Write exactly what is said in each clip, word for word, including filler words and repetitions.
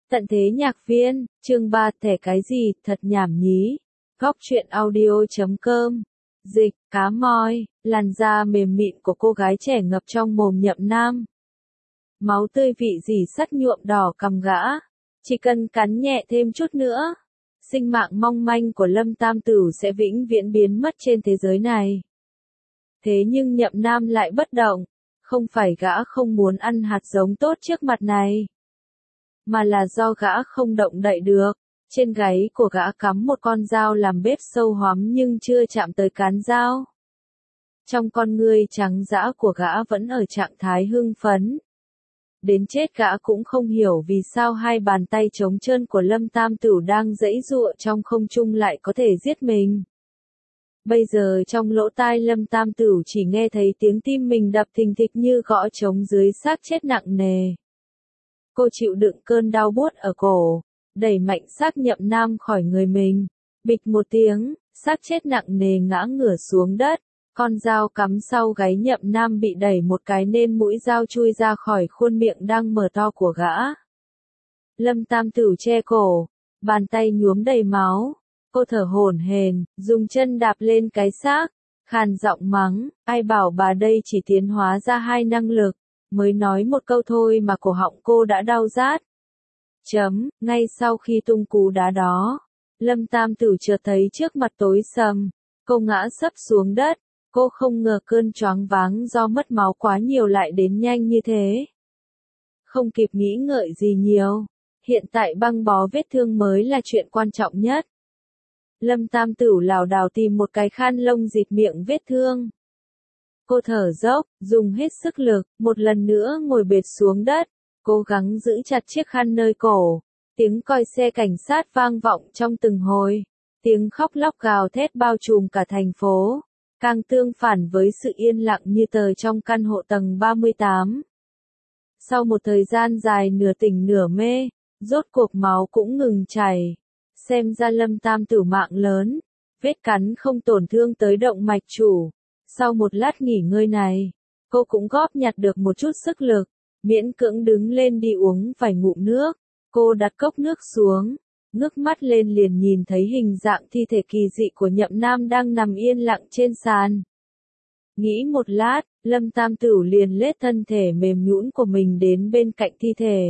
Tận thế nhạc viên, chương ba thẻ cái gì, thật nhảm nhí. Góc truyện audio chấm com. Dịch, cá moi, làn da mềm mịn của cô gái trẻ ngập trong mồm Nhậm Nam. Máu tươi vị dì sắt nhuộm đỏ cằm gã. Chỉ cần cắn nhẹ thêm chút nữa, sinh mạng mong manh của Lâm Tam Tửu sẽ vĩnh viễn biến mất trên thế giới này. Thế nhưng Nhậm Nam lại bất động, không phải gã không muốn ăn hạt giống tốt trước mặt này, mà là do gã không động đậy được. Trên gáy của gã cắm một con dao làm bếp sâu hoắm nhưng chưa chạm tới cán dao. Trong con ngươi trắng dã của gã vẫn ở trạng thái hưng phấn. Đến chết gã cũng không hiểu vì sao hai bàn tay trống trơn của Lâm Tam Tửu đang giãy giụa trong không trung lại có thể giết mình. Bây giờ trong lỗ tai Lâm Tam Tửu chỉ nghe thấy tiếng tim mình đập thình thịch như gõ trống dưới xác chết nặng nề. Cô chịu đựng cơn đau buốt ở cổ, đẩy mạnh xác Nhậm Nam khỏi người mình. Bịch một tiếng, xác chết nặng nề ngã ngửa xuống đất. Con dao cắm sau gáy Nhậm Nam bị đẩy một cái nên mũi dao chui ra khỏi khuôn miệng đang mở to của gã. Lâm Tam Tửu che cổ, bàn tay nhuốm đầy máu. Cô thở hổn hển, dùng chân đạp lên cái xác, khàn giọng mắng, ai bảo bà đây chỉ tiến hóa ra hai năng lực. Mới nói một câu thôi mà cổ họng cô đã đau rát. Chấm, ngay sau khi tung cú đá đó, Lâm Tam Tửu chợt thấy trước mặt tối sầm, cô ngã sấp xuống đất, cô không ngờ cơn choáng váng do mất máu quá nhiều lại đến nhanh như thế. Không kịp nghĩ ngợi gì nhiều, hiện tại băng bó vết thương mới là chuyện quan trọng nhất. Lâm Tam Tửu lảo đảo tìm một cái khăn lông bịt miệng vết thương. Cô thở dốc, dùng hết sức lực, một lần nữa ngồi bệt xuống đất, cố gắng giữ chặt chiếc khăn nơi cổ. Tiếng còi xe cảnh sát vang vọng trong từng hồi, tiếng khóc lóc gào thét bao trùm cả thành phố, càng tương phản với sự yên lặng như tờ trong căn hộ tầng ba mươi tám. Sau một thời gian dài nửa tỉnh nửa mê, rốt cuộc máu cũng ngừng chảy. Xem ra Lâm Tam Tửu mạng lớn, vết cắn không tổn thương tới động mạch chủ. Sau một lát nghỉ ngơi này, cô cũng góp nhặt được một chút sức lực, miễn cưỡng đứng lên đi uống vài ngụm nước. Cô đặt cốc nước xuống, ngước mắt lên liền nhìn thấy hình dạng thi thể kỳ dị của Nhậm Nam đang nằm yên lặng trên sàn. Nghĩ một lát, Lâm Tam Tửu liền lết thân thể mềm nhũn của mình đến bên cạnh thi thể.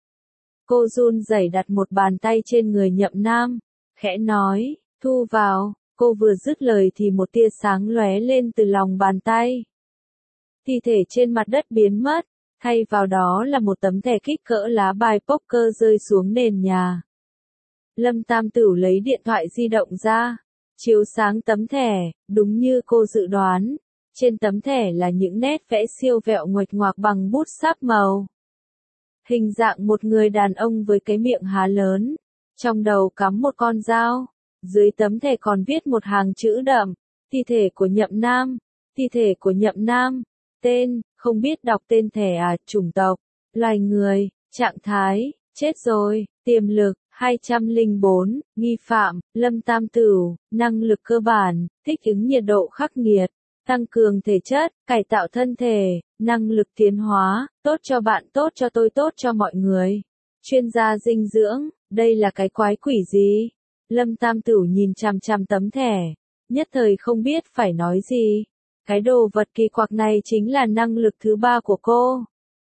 Cô run rẩy đặt một bàn tay trên người Nhậm Nam, khẽ nói, thu vào. Cô vừa dứt lời thì một tia sáng lóe lên từ lòng bàn tay. Thi thể trên mặt đất biến mất, thay vào đó là một tấm thẻ kích cỡ lá bài poker rơi xuống nền nhà. Lâm Tam Tửu lấy điện thoại di động ra, chiếu sáng tấm thẻ, đúng như cô dự đoán. Trên tấm thẻ là những nét vẽ siêu vẹo nguệch ngoạc bằng bút sáp màu. Hình dạng một người đàn ông với cái miệng há lớn, trong đầu cắm một con dao. Dưới tấm thẻ còn viết một hàng chữ đậm, thi thể của Nhậm Nam, thi thể của Nhậm Nam, tên, không biết đọc tên thẻ à, chủng tộc, loài người, trạng thái, chết rồi, tiềm lực, hai trăm lẻ bốn, nghi phạm, Lâm Tam Tửu, năng lực cơ bản, thích ứng nhiệt độ khắc nghiệt, tăng cường thể chất, cải tạo thân thể, năng lực tiến hóa, tốt cho bạn tốt cho tôi tốt cho mọi người, chuyên gia dinh dưỡng, đây là cái quái quỷ gì? Lâm Tam Tửu nhìn chằm chằm tấm thẻ, nhất thời không biết phải nói gì. Cái đồ vật kỳ quặc này chính là năng lực thứ ba của cô.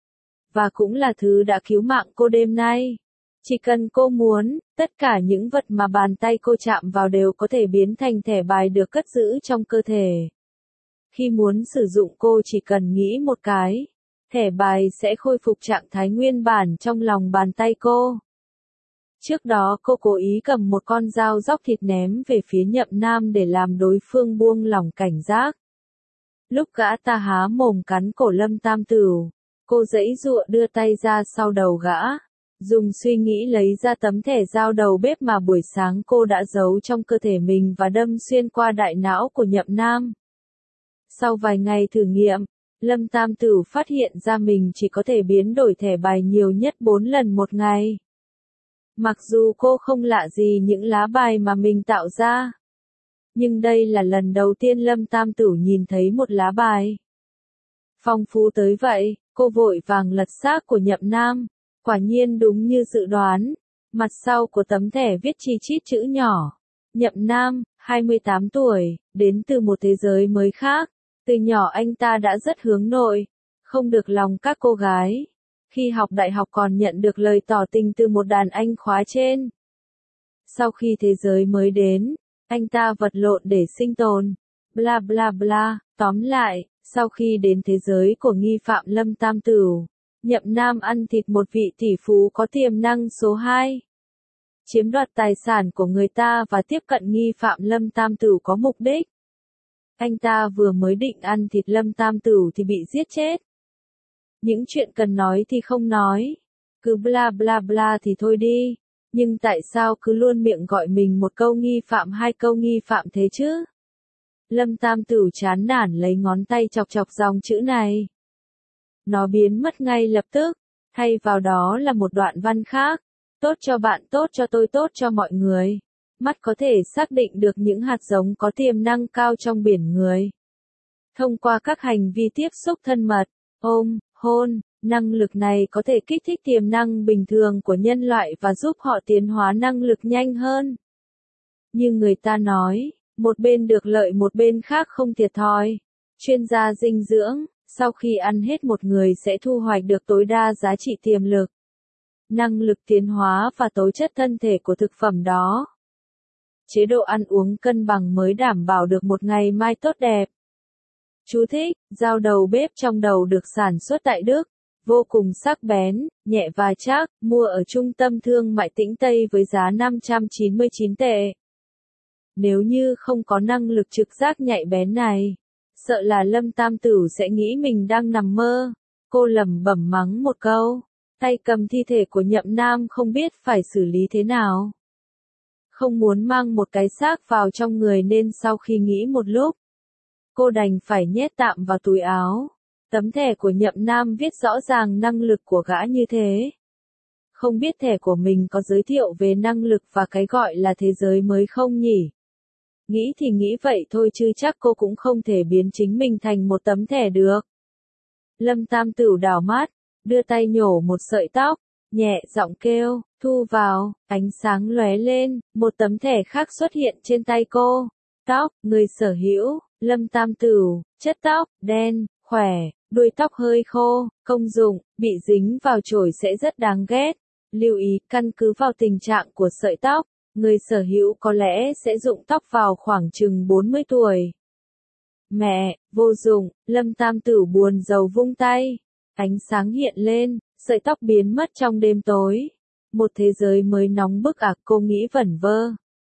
Và cũng là thứ đã cứu mạng cô đêm nay. Chỉ cần cô muốn, tất cả những vật mà bàn tay cô chạm vào đều có thể biến thành thẻ bài được cất giữ trong cơ thể. Khi muốn sử dụng cô chỉ cần nghĩ một cái, thẻ bài sẽ khôi phục trạng thái nguyên bản trong lòng bàn tay cô. Trước đó cô cố ý cầm một con dao róc thịt ném về phía Nhậm Nam để làm đối phương buông lỏng cảnh giác. Lúc gã ta há mồm cắn cổ Lâm Tam Tửu, cô giãy giụa đưa tay ra sau đầu gã, dùng suy nghĩ lấy ra tấm thẻ dao đầu bếp mà buổi sáng cô đã giấu trong cơ thể mình và đâm xuyên qua đại não của Nhậm Nam. Sau vài ngày thử nghiệm, Lâm Tam Tửu phát hiện ra mình chỉ có thể biến đổi thẻ bài nhiều nhất bốn lần một ngày. Mặc dù cô không lạ gì những lá bài mà mình tạo ra, nhưng đây là lần đầu tiên Lâm Tam Tửu nhìn thấy một lá bài phong phú tới vậy. Cô vội vàng lật xác của Nhậm Nam, Quả nhiên đúng như dự đoán, mặt sau của tấm thẻ viết chi chít chữ nhỏ. Nhậm Nam, hai mươi tám tuổi, đến từ một thế giới mới khác. Từ nhỏ anh ta đã rất hướng nội, không được lòng các cô gái. Khi học đại học còn nhận được lời tỏ tình từ một đàn anh khóa trên. Sau khi thế giới mới đến, anh ta vật lộn để sinh tồn. Bla bla bla, tóm lại, sau khi đến thế giới của nghi phạm Lâm Tam Tửu, Nhậm Nam ăn thịt một vị tỷ phú có tiềm năng số hai. Chiếm đoạt tài sản của người ta và tiếp cận nghi phạm Lâm Tam Tửu có mục đích. Anh ta vừa mới định ăn thịt Lâm Tam Tửu thì bị giết chết. Những chuyện cần nói thì không nói. Cứ bla bla bla thì thôi đi. Nhưng tại sao cứ luôn miệng gọi mình một câu nghi phạm hai câu nghi phạm thế chứ? Lâm Tam Tửu chán nản lấy ngón tay chọc chọc dòng chữ này. Nó biến mất ngay lập tức. Thay vào đó là một đoạn văn khác. Tốt cho bạn, tốt cho tôi, tốt cho mọi người. Mắt có thể xác định được những hạt giống có tiềm năng cao trong biển người. Thông qua các hành vi tiếp xúc thân mật, ôm, hôn, năng lực này có thể kích thích tiềm năng bình thường của nhân loại và giúp họ tiến hóa năng lực nhanh hơn. Như người ta nói, một bên được lợi một bên khác không thiệt thòi. Chuyên gia dinh dưỡng, sau khi ăn hết một người sẽ thu hoạch được tối đa giá trị tiềm lực, năng lực tiến hóa và tố chất thân thể của thực phẩm đó. Chế độ ăn uống cân bằng mới đảm bảo được một ngày mai tốt đẹp. Chú thích, dao đầu bếp trong đầu được sản xuất tại Đức, vô cùng sắc bén, nhẹ và chắc, mua ở trung tâm thương mại Tĩnh Tây với giá năm trăm chín mươi chín tệ. Nếu như không có năng lực trực giác nhạy bén này, sợ là Lâm Tam Tửu sẽ nghĩ mình đang nằm mơ. Cô lẩm bẩm mắng một câu, tay cầm thi thể của Nhậm Nam không biết phải xử lý thế nào. Không muốn mang một cái xác vào trong người nên sau khi nghĩ một lúc, cô đành phải nhét tạm vào túi áo. Tấm thẻ của Nhậm Nam viết rõ ràng năng lực của gã như thế. Không biết thẻ của mình có giới thiệu về năng lực và cái gọi là thế giới mới không nhỉ? Nghĩ thì nghĩ vậy thôi chứ chắc cô cũng không thể biến chính mình thành một tấm thẻ được. Lâm Tam Tửu đảo mắt, đưa tay nhổ một sợi tóc, nhẹ giọng kêu, thu vào, ánh sáng lóe lên, một tấm thẻ khác xuất hiện trên tay cô. Tóc, người sở hữu, Lâm Tam Tửu, chất tóc, đen, khỏe, đuôi tóc hơi khô, công dụng, bị dính vào chổi sẽ rất đáng ghét. Lưu ý, căn cứ vào tình trạng của sợi tóc, người sở hữu có lẽ sẽ rụng tóc vào khoảng chừng bốn mươi tuổi. Mẹ, vô dụng, Lâm Tam Tửu buồn rầu vung tay. Ánh sáng hiện lên, sợi tóc biến mất trong đêm tối. Một thế giới mới nóng bức à, cô nghĩ vẩn vơ.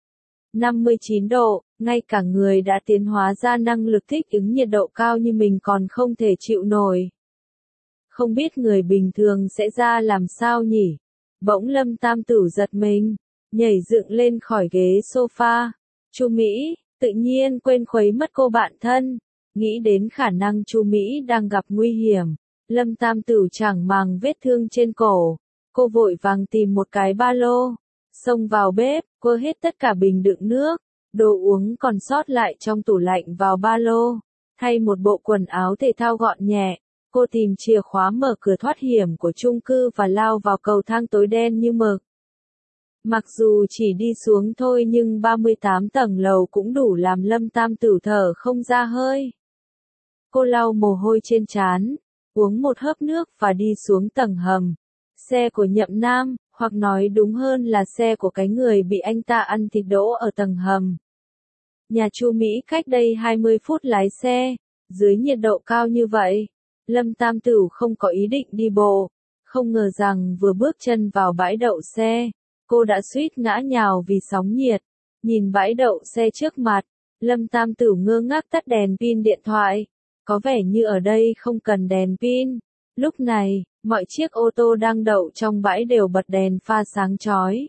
năm mươi chín độ, ngay cả người đã tiến hóa ra năng lực thích ứng nhiệt độ cao như mình còn không thể chịu nổi. Không biết người bình thường sẽ ra làm sao nhỉ? Bỗng Lâm Tam Tửu giật mình, nhảy dựng lên khỏi ghế sofa. Chu Mỹ, tự nhiên quên khuấy mất cô bạn thân. Nghĩ đến khả năng Chu Mỹ đang gặp nguy hiểm, Lâm Tam Tửu chẳng màng vết thương trên cổ. Cô vội vàng tìm một cái ba lô, xông vào bếp, quơ hết tất cả bình đựng nước, đồ uống còn sót lại trong tủ lạnh vào ba lô. Thay một bộ quần áo thể thao gọn nhẹ, cô tìm chìa khóa mở cửa thoát hiểm của chung cư và lao vào cầu thang tối đen như mực. Mặc dù chỉ đi xuống thôi nhưng ba mươi tám tầng lầu cũng đủ làm Lâm Tam Tửu thở không ra hơi. Cô lau mồ hôi trên trán, uống một hớp nước và đi xuống tầng hầm. Xe của Nhậm Nam, hoặc nói đúng hơn là xe của cái người bị anh ta ăn thịt đỗ ở tầng hầm. Nhà Chu Mỹ cách đây hai mươi phút lái xe, dưới nhiệt độ cao như vậy, Lâm Tam Tửu không có ý định đi bộ. Không ngờ rằng vừa bước chân vào bãi đậu xe, cô đã suýt ngã nhào vì sóng nhiệt. Nhìn bãi đậu xe trước mặt, Lâm Tam Tửu ngơ ngác tắt đèn pin điện thoại. Có vẻ như ở đây không cần đèn pin. Lúc này, mọi chiếc ô tô đang đậu trong bãi đều bật đèn pha sáng chói.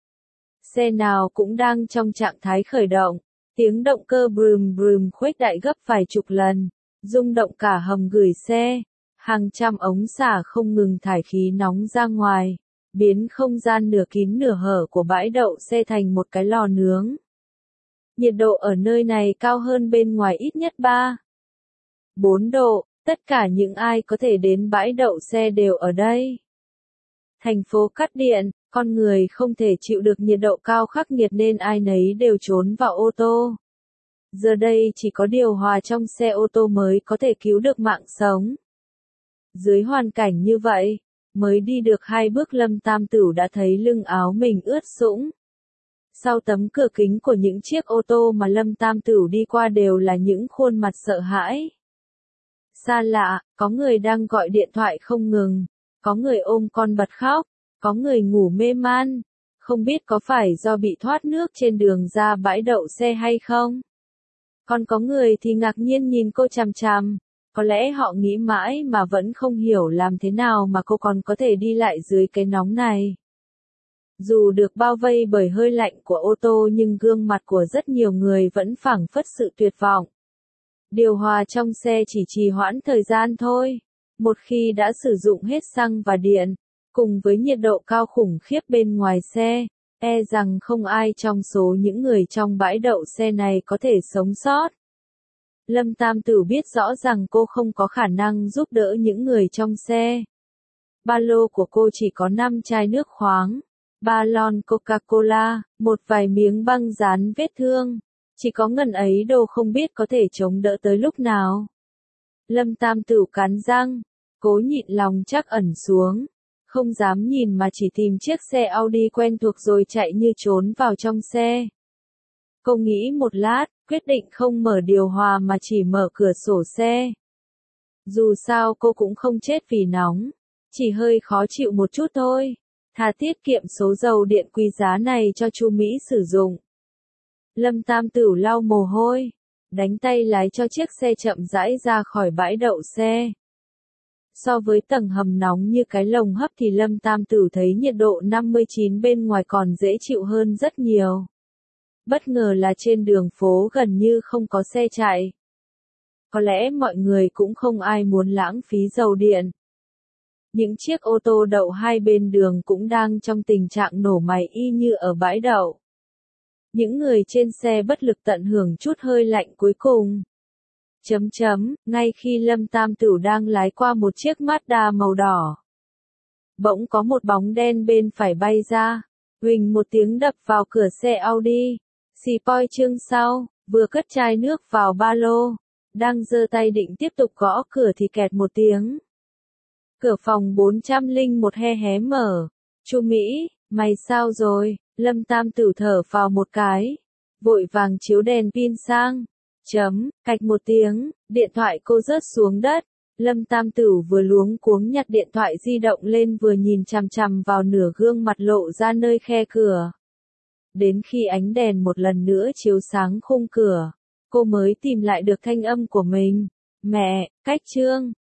Xe nào cũng đang trong trạng thái khởi động. Tiếng động cơ brum brum khuếch đại gấp vài chục lần, rung động cả hầm gửi xe. Hàng trăm ống xả không ngừng thải khí nóng ra ngoài, biến không gian nửa kín nửa hở của bãi đậu xe thành một cái lò nướng. Nhiệt độ ở nơi này cao hơn bên ngoài ít nhất ba, bốn độ, tất cả những ai có thể đến bãi đậu xe đều ở đây. Thành phố cắt điện, con người không thể chịu được nhiệt độ cao khắc nghiệt nên ai nấy đều trốn vào ô tô. Giờ đây chỉ có điều hòa trong xe ô tô mới có thể cứu được mạng sống. Dưới hoàn cảnh như vậy, mới đi được hai bước Lâm Tam Tửu đã thấy lưng áo mình ướt sũng. Sau tấm cửa kính của những chiếc ô tô mà Lâm Tam Tửu đi qua đều là những khuôn mặt sợ hãi. Xa lạ, có người đang gọi điện thoại không ngừng, có người ôm con bật khóc, có người ngủ mê man, không biết có phải do bị thoát nước trên đường ra bãi đậu xe hay không. Còn có người thì ngạc nhiên nhìn cô chằm chằm, có lẽ họ nghĩ mãi mà vẫn không hiểu làm thế nào mà cô còn có thể đi lại dưới cái nóng này. Dù được bao vây bởi hơi lạnh của ô tô nhưng gương mặt của rất nhiều người vẫn phảng phất sự tuyệt vọng. Điều hòa trong xe chỉ trì hoãn thời gian thôi. Một khi đã sử dụng hết xăng và điện, cùng với nhiệt độ cao khủng khiếp bên ngoài xe, e rằng không ai trong số những người trong bãi đậu xe này có thể sống sót. Lâm Tam Tửu biết rõ rằng cô không có khả năng giúp đỡ những người trong xe. Ba lô của cô chỉ có năm chai nước khoáng, ba lon Coca-Cola, một vài miếng băng dán vết thương. Chỉ có ngần ấy đồ không biết có thể chống đỡ tới lúc nào. Lâm Tam Tửu cắn răng, cố nhịn lòng trắc ẩn xuống, không dám nhìn mà chỉ tìm chiếc xe Audi quen thuộc rồi chạy như trốn vào trong xe. Cô nghĩ một lát, quyết định không mở điều hòa mà chỉ mở cửa sổ xe. Dù sao cô cũng không chết vì nóng, chỉ hơi khó chịu một chút thôi, thà tiết kiệm số dầu điện quý giá này cho chú Mỹ sử dụng. Lâm Tam Tửu lau mồ hôi, đánh tay lái cho chiếc xe chậm rãi ra khỏi bãi đậu xe. So với tầng hầm nóng như cái lồng hấp thì Lâm Tam Tửu thấy nhiệt độ năm mươi chín bên ngoài còn dễ chịu hơn rất nhiều. Bất ngờ là trên đường phố gần như không có xe chạy. Có lẽ mọi người cũng không ai muốn lãng phí dầu điện. Những chiếc ô tô đậu hai bên đường cũng đang trong tình trạng nổ máy y như ở bãi đậu. Những người trên xe bất lực tận hưởng chút hơi lạnh cuối cùng. Chấm chấm, ngay khi Lâm Tam Tửu đang lái qua một chiếc Mazda màu đỏ. Bỗng có một bóng đen bên phải bay ra, huỳnh một tiếng đập vào cửa xe Audi. Xì poi chương sau, vừa cất chai nước vào ba lô, đang giơ tay định tiếp tục gõ cửa thì kẹt một tiếng. Cửa phòng bốn trăm lẻ một hé hé mở. Chu Mỹ, mày sao rồi? Lâm Tam Tửu thở vào một cái, vội vàng chiếu đèn pin sang. Chấm, cạch một tiếng, điện thoại cô rớt xuống đất. Lâm Tam Tửu vừa luống cuống nhặt điện thoại di động lên vừa nhìn chằm chằm vào nửa gương mặt lộ ra nơi khe cửa. Đến khi ánh đèn một lần nữa chiếu sáng khung cửa, cô mới tìm lại được thanh âm của mình. Mẹ, cách chương.